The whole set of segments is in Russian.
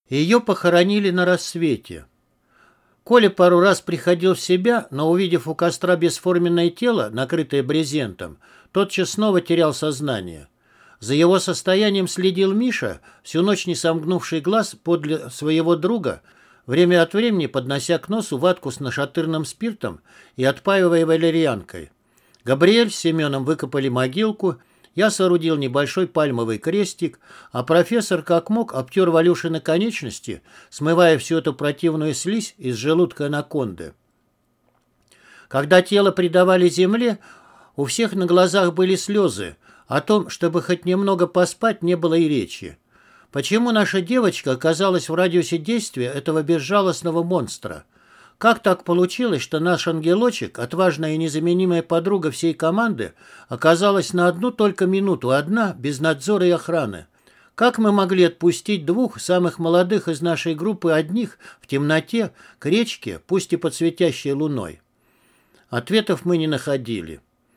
Ее похоронили на рассвете. Коля пару раз приходил в себя, но, увидев у костра бесформенное тело, накрытое брезентом, тотчас снова терял сознание. За его состоянием следил Миша, всю ночь не сомкнувший глаз подле своего друга, время от времени поднося к носу ватку с нашатырным спиртом и отпаивая валерьянкой. Габриэль с Семеном выкопали могилку, я соорудил небольшой пальмовый крестик, а профессор как мог обтер Валюшины конечности, смывая всю эту противную слизь из желудка анаконды. Когда тело предавали земле, у всех на глазах были слезы. О том, чтобы хоть немного поспать, не было и речи. Почему наша девочка оказалась в радиусе действия этого безжалостного монстра? Как так получилось, что наш ангелочек, отважная и незаменимая подруга всей команды, оказалась на одну только минуту одна, без надзора и охраны? Как мы могли отпустить двух самых молодых из нашей группы одних в темноте к речке, пусть и под светящей луной? Ответов мы не находили.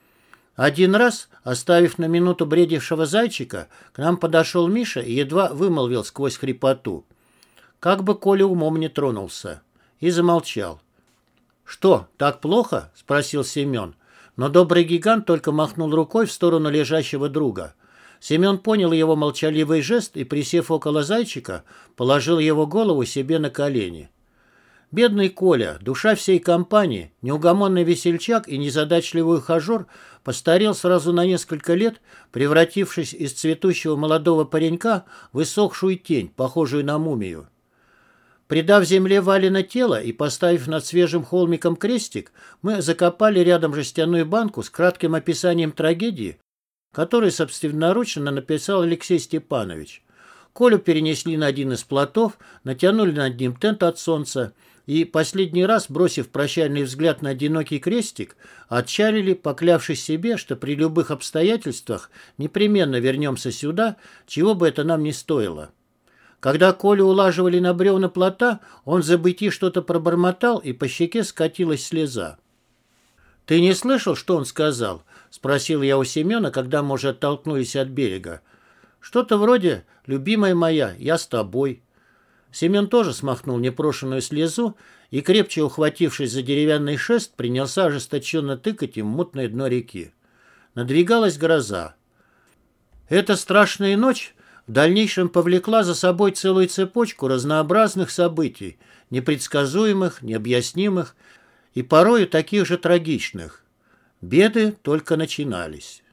Один раз, оставив на минуту бредившего зайчика, к нам подошел Миша и едва вымолвил сквозь хрипоту: «Как бы Коля умом не тронулся», и замолчал. «Что, так плохо?» – спросил Семен. Но добрый гигант только махнул рукой в сторону лежащего друга. Семен понял его молчаливый жест и, присев около зайчика, положил его голову себе на колени. Бедный Коля, душа всей компании, неугомонный весельчак и незадачливый ухажер, постарел сразу на несколько лет, превратившись из цветущего молодого паренька в иссохшую тень, похожую на мумию. Придав земле Валина тело и поставив над свежим холмиком крестик, мы закопали рядом жестяную банку с кратким описанием трагедии, которую собственноручно написал Алексей Степанович. Колю перенесли на один из плотов, натянули над ним тент от солнца и, последний раз бросив прощальный взгляд на одинокий крестик, отчалили, поклявшись себе, что при любых обстоятельствах непременно вернемся сюда, чего бы это нам ни стоило. Когда Колю улаживали на бревна плота, он в забытии что-то пробормотал, и по щеке скатилась слеза. «Ты не слышал, что он сказал?» – спросил я у Семена, когда мы уже оттолкнулись от берега. «Что-то вроде «любимая моя, я с тобой». Семен тоже смахнул непрошенную слезу и, крепче ухватившись за деревянный шест, принялся ожесточенно тыкать им в мутное дно реки. Надвигалась гроза. Эта страшная ночь в дальнейшем повлекла за собой целую цепочку разнообразных событий, непредсказуемых, необъяснимых и порою таких же трагичных. Беды только начинались.